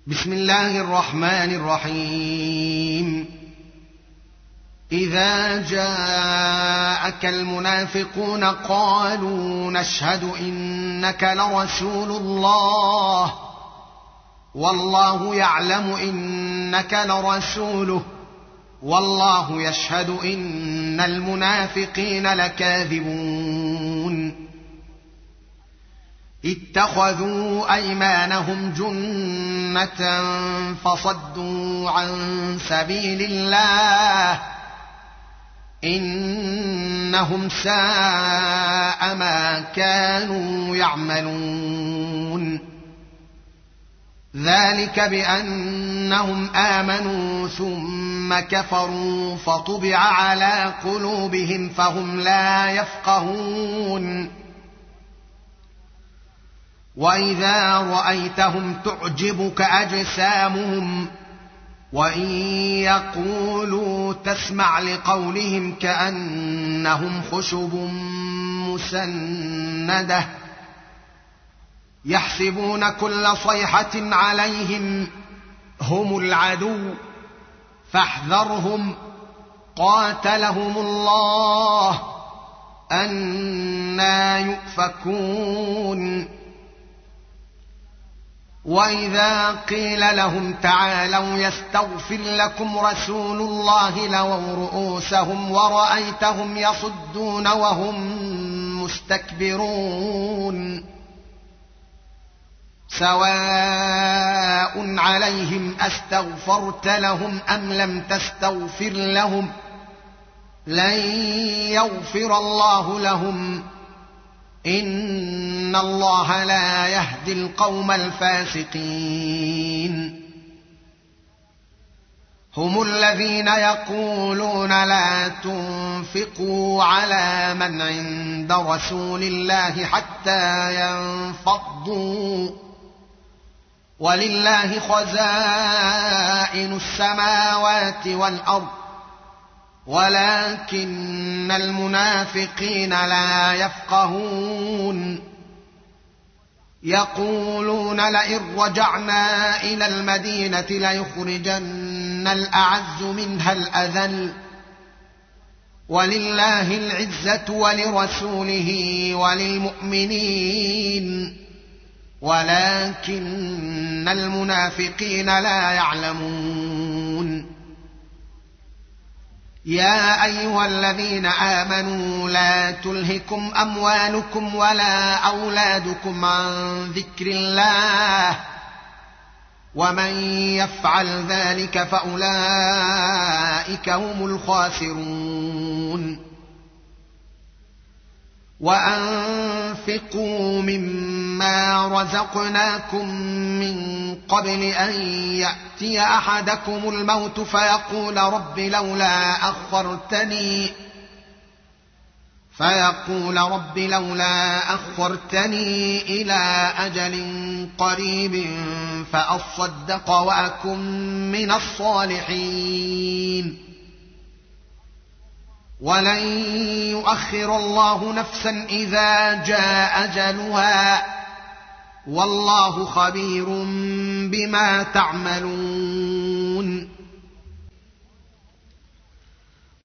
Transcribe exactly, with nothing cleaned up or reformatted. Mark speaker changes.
Speaker 1: بسم الله الرحمن الرحيم إذا جاءك المنافقون قالوا نشهد إنك لرسول الله والله يعلم إنك لرسوله والله يشهد إن المنافقين لكاذبون اتخذوا أيمانهم جنة فصدوا عن سبيل الله إنهم ساء ما كانوا يعملون ذلك بأنهم آمنوا ثم كفروا فطبع على قلوبهم فهم لا يفقهون وإذا رأيتهم تعجبك أجسامهم وإن يقولوا تسمع لقولهم كأنهم خشب مسندة يحسبون كل صيحة عليهم هم العدو فاحذرهم قاتلهم الله أنى يؤفكون وإذا قيل لهم تعالوا يستغفر لكم رسول الله لووا رؤوسهم ورأيتهم يصدون وهم مستكبرون سواء عليهم أستغفرت لهم أم لم تستغفر لهم لن يغفر الله لهم إن الله لا يهدي القوم الفاسقين هم الذين يقولون لا تنفقوا على من عند رسول الله حتى ينفضوا ولله خزائن السماوات والأرض ولكن المنافقين لا يفقهون يقولون لئن رجعنا إلى المدينة ليخرجن الأعز منها الأذل ولله العزة ولرسوله وللمؤمنين ولكن المنافقين لا يعلمون يا أيها الذين آمنوا لا تلهكم أموالكم ولا أولادكم عن ذكر الله ومن يفعل ذلك فأولئك هم الخاسرون وأنفقوا مما رزقناكم من قبل أن يأتي أحدكم الموت فيقول رب لولا أخرتني فيقول رب لولا أخرتني إلى أجل قريب فأصدق وأكن من الصالحين ولن يؤخر الله نفسا إذا جاء أجلها والله خبير بما تعملون